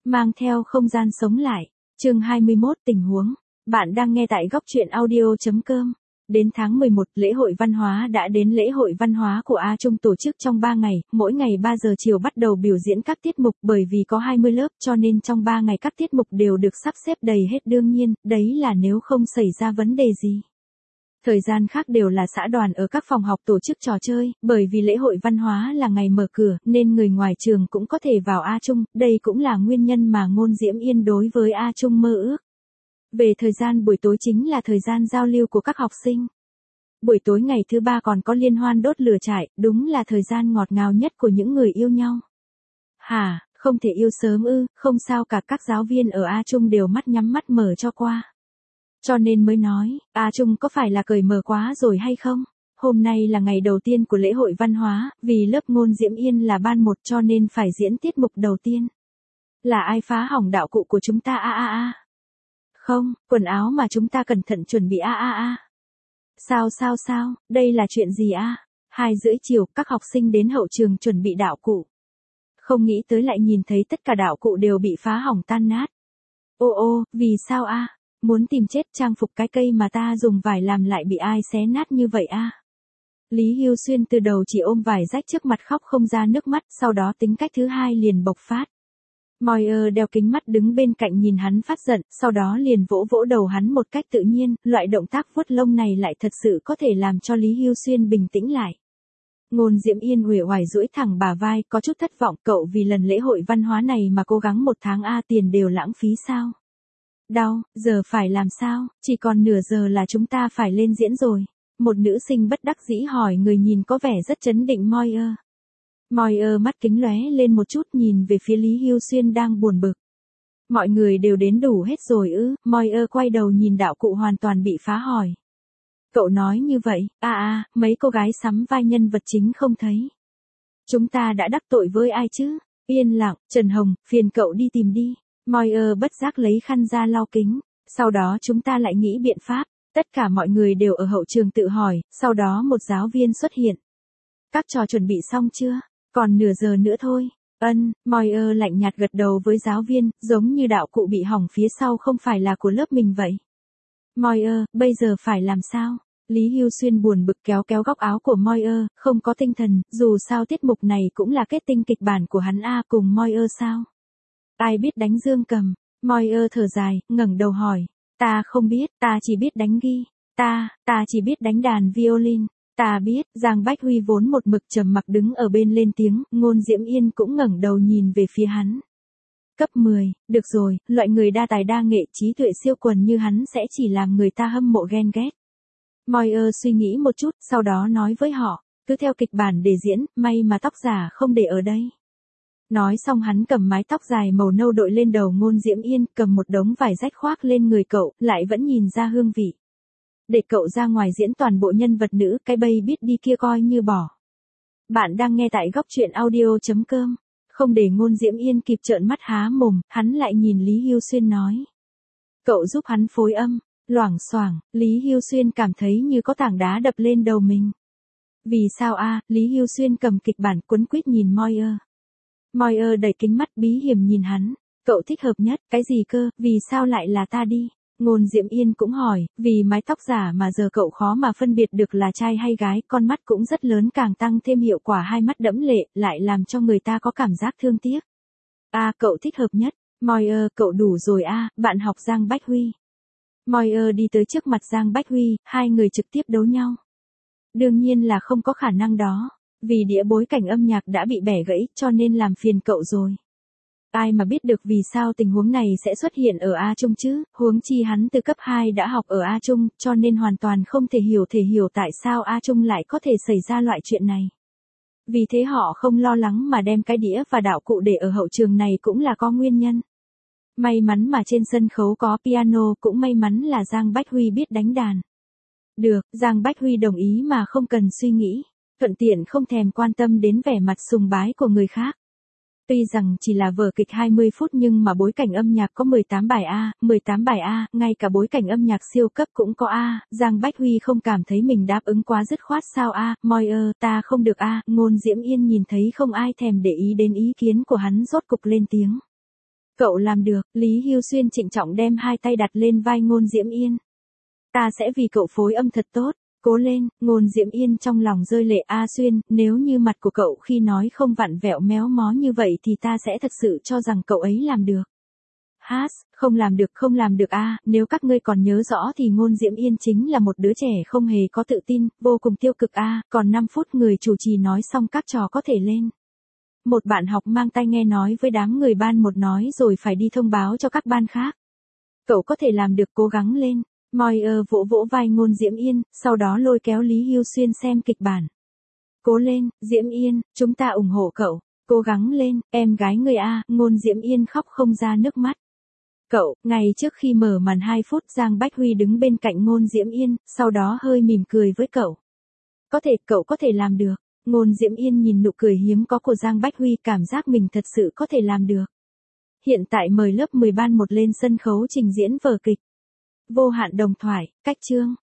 mang theo không gian sống lại. Chương 21 tình huống. Bạn đang nghe tại góc truyện audio.com. Đến tháng 11, lễ hội văn hóa đã đến. Lễ hội văn hóa của A Trung tổ chức trong 3 ngày, mỗi ngày 3 giờ chiều bắt đầu biểu diễn các tiết mục, bởi vì có 20 lớp cho nên trong 3 ngày các tiết mục đều được sắp xếp đầy hết, đương nhiên, đấy là nếu không xảy ra vấn đề gì. Thời gian khác đều là xã đoàn ở các phòng học tổ chức trò chơi, bởi vì lễ hội văn hóa là ngày mở cửa, nên người ngoài trường cũng có thể vào A Trung, đây cũng là nguyên nhân mà Ngôn Diễm Yên đối với A Trung mơ ước. Về thời gian buổi tối chính là thời gian giao lưu của các học sinh. Buổi tối ngày thứ 3 còn có liên hoan đốt lửa trại, đúng là thời gian ngọt ngào nhất của những người yêu nhau. Hả, không thể yêu sớm ư? Không sao cả, các giáo viên ở A Trung đều mắt nhắm mắt mở cho qua. Cho nên mới nói, A Trung có phải là cởi mở quá rồi hay không? Hôm nay là ngày đầu tiên của lễ hội văn hóa, vì lớp Ngôn Diễm Yên là ban 1 cho nên phải diễn tiết mục đầu tiên. Là ai phá hỏng đạo cụ của chúng ta Không, quần áo mà chúng ta cẩn thận chuẩn bị Sao, đây là chuyện gì 2:30 chiều, các học sinh đến hậu trường chuẩn bị đạo cụ. Không nghĩ tới lại nhìn thấy tất cả đạo cụ đều bị phá hỏng tan nát. Ô, vì sao Muốn tìm chết, trang phục cái cây mà ta dùng vải làm lại bị ai xé nát như vậy Lý Hưu Xuyên từ đầu chỉ ôm vải rách trước mặt khóc không ra nước mắt, sau đó tính cách thứ hai liền bộc phát. Moyer đeo kính mắt đứng bên cạnh nhìn hắn phát giận, sau đó liền vỗ vỗ đầu hắn một cách tự nhiên, loại động tác vuốt lông này lại thật sự có thể làm cho Lý Hưu Xuyên bình tĩnh lại. Ngôn Diễm Yên uể oải duỗi thẳng bả vai, có chút thất vọng, cậu vì lần lễ hội văn hóa này mà cố gắng 1 tháng tiền đều lãng phí sao? Đau, giờ phải làm sao? Chỉ còn nửa giờ là chúng ta phải lên diễn rồi. Một nữ sinh bất đắc dĩ hỏi người nhìn có vẻ rất trấn định Moyer. Moyer mắt kính lóe lên một chút nhìn về phía Lý Hưu Xuyên đang buồn bực. Mọi người đều đến đủ hết rồi ư? Moyer quay đầu nhìn đạo cụ hoàn toàn bị phá hỏi. Cậu nói như vậy, mấy cô gái sắm vai nhân vật chính không thấy. Chúng ta đã đắc tội với ai chứ? Yên lặng, Trần Hồng, phiền cậu đi tìm đi. Moyer bất giác lấy khăn ra lau kính. Sau đó chúng ta lại nghĩ biện pháp. Tất cả mọi người đều ở hậu trường tự hỏi, sau đó một giáo viên xuất hiện. Các trò chuẩn bị xong chưa? Còn nửa giờ nữa thôi. Moyer lạnh nhạt gật đầu với giáo viên, giống như đạo cụ bị hỏng phía sau không phải là của lớp mình vậy. Moyer, bây giờ phải làm sao? Lý Hưu Xuyên buồn bực kéo góc áo của Moyer, không có tinh thần, dù sao tiết mục này cũng là kết tinh kịch bản của hắn cùng Moyer sao? Ai biết đánh dương cầm? Moyer thở dài, ngẩng đầu hỏi. Ta không biết, ta chỉ biết đánh ghi. Ta chỉ biết đánh đàn violin. Ta biết. Giang Bách Huy vốn một mực trầm mặc đứng ở bên lên tiếng, Ngôn Diễm Yên cũng ngẩng đầu nhìn về phía hắn. Cấp 10, được rồi, loại người đa tài đa nghệ trí tuệ siêu quần như hắn sẽ chỉ làm người ta hâm mộ ghen ghét. Moyer suy nghĩ một chút, sau đó nói với họ, cứ theo kịch bản để diễn, may mà tóc giả không để ở đây. Nói xong hắn cầm mái tóc dài màu nâu đội lên đầu Ngôn Diễm Yên, cầm một đống vải rách khoác lên người cậu, lại vẫn nhìn ra hương vị. Để cậu ra ngoài diễn toàn bộ nhân vật nữ, cái bay biết đi kia coi như bỏ. Bạn đang nghe tại góc truyện audio.com. Không để Ngôn Diễm Yên kịp trợn mắt há mồm, hắn lại nhìn Lý Hưu Xuyên nói. Cậu giúp hắn phối âm. Loảng xoảng, Lý Hưu Xuyên cảm thấy như có tảng đá đập lên đầu mình. Vì sao Lý Hưu Xuyên cầm kịch bản cuốn quýt nhìn Moyer. Moyer đẩy kính mắt bí hiểm nhìn hắn. Cậu thích hợp nhất, cái gì cơ, vì sao lại là ta đi? Ngôn Diễm Yên cũng hỏi, vì mái tóc giả mà giờ cậu khó mà phân biệt được là trai hay gái, con mắt cũng rất lớn càng tăng thêm hiệu quả hai mắt đẫm lệ, lại làm cho người ta có cảm giác thương tiếc. Cậu thích hợp nhất. Moyer, cậu đủ rồi bạn học Giang Bách Huy. Moyer đi tới trước mặt Giang Bách Huy, hai người trực tiếp đấu nhau. Đương nhiên là không có khả năng đó, vì đĩa bối cảnh âm nhạc đã bị bẻ gãy, cho nên làm phiền cậu rồi. Ai mà biết được vì sao tình huống này sẽ xuất hiện ở A Trung chứ, huống chi hắn từ cấp 2 đã học ở A Trung, cho nên hoàn toàn không thể hiểu tại sao A Trung lại có thể xảy ra loại chuyện này. Vì thế họ không lo lắng mà đem cái đĩa và đạo cụ để ở hậu trường này cũng là có nguyên nhân. May mắn mà trên sân khấu có piano, cũng may mắn là Giang Bách Huy biết đánh đàn. Được, Giang Bách Huy đồng ý mà không cần suy nghĩ, thuận tiện không thèm quan tâm đến vẻ mặt sùng bái của người khác. Tuy rằng chỉ là vở kịch 20 phút nhưng mà bối cảnh âm nhạc có 18 bài 18 bài ngay cả bối cảnh âm nhạc siêu cấp cũng có Giang Bách Huy không cảm thấy mình đáp ứng quá dứt khoát sao Moyer, ta không được Ngôn Diễm Yên nhìn thấy không ai thèm để ý đến ý kiến của hắn rốt cục lên tiếng. Cậu làm được, Lý Hưu Xuyên trịnh trọng đem hai tay đặt lên vai Ngôn Diễm Yên. Ta sẽ vì cậu phối âm thật tốt, cố lên. Ngôn Diễm Yên trong lòng rơi lệ. A Xuyên, nếu như mặt của cậu khi nói không vặn vẹo méo mó như vậy thì ta sẽ thật sự cho rằng cậu ấy làm được. Hát, không làm được a. Nếu các ngươi còn nhớ rõ thì Ngôn Diễm Yên chính là một đứa trẻ không hề có tự tin, vô cùng tiêu cực a. Còn 5 phút người chủ trì nói xong các trò có thể lên. Một bạn học mang tai nghe nói với đám người ban một nói rồi phải đi thông báo cho các ban khác. Cậu có thể làm được, cố gắng lên. Moyer vỗ vỗ vai Ngôn Diễm Yên, sau đó lôi kéo Lý Hưu Xuyên xem kịch bản. Cố lên, Diễm Yên, chúng ta ủng hộ cậu. Cố gắng lên, em gái người a. Ngôn Diễm Yên khóc không ra nước mắt. Cậu, ngay trước khi mở màn 2 phút Giang Bách Huy đứng bên cạnh Ngôn Diễm Yên, sau đó hơi mỉm cười với cậu. Cậu có thể làm được. Ngôn Diễm Yên nhìn nụ cười hiếm có của Giang Bách Huy, cảm giác mình thật sự có thể làm được. Hiện tại mời lớp 10 ban 1 lên sân khấu trình diễn vở kịch Vô hạn đồng thoại, cách chương.